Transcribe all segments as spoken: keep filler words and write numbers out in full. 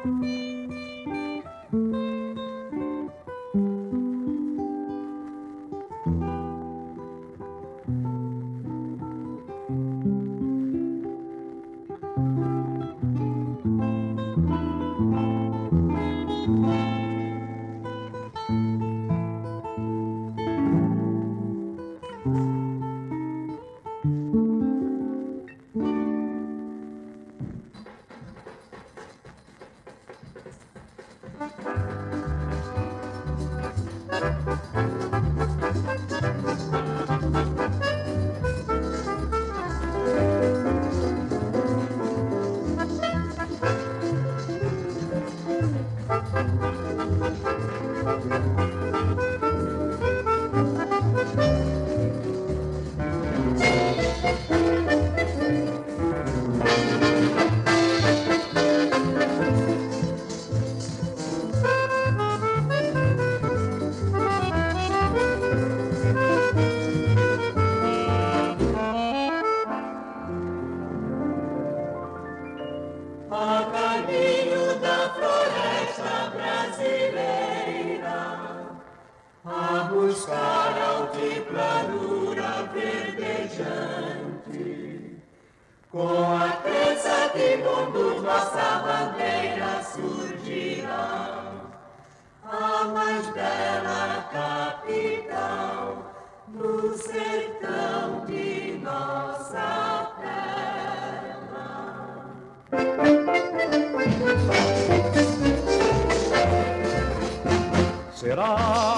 Será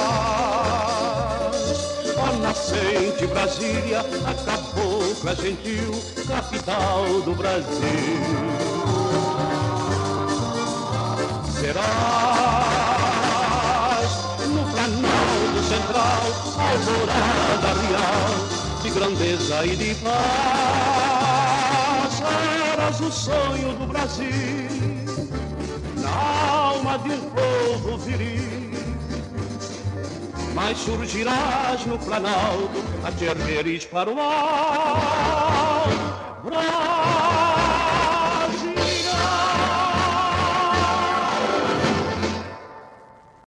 a nascente Brasília, a cabocla gentil, capital do Brasil. Serás no Planalto Central, alvorada real, de grandeza e de paz. Serás o sonho do Brasil, na alma de um povo viril. Mas surgirás no Planalto a te ergueres para o mar.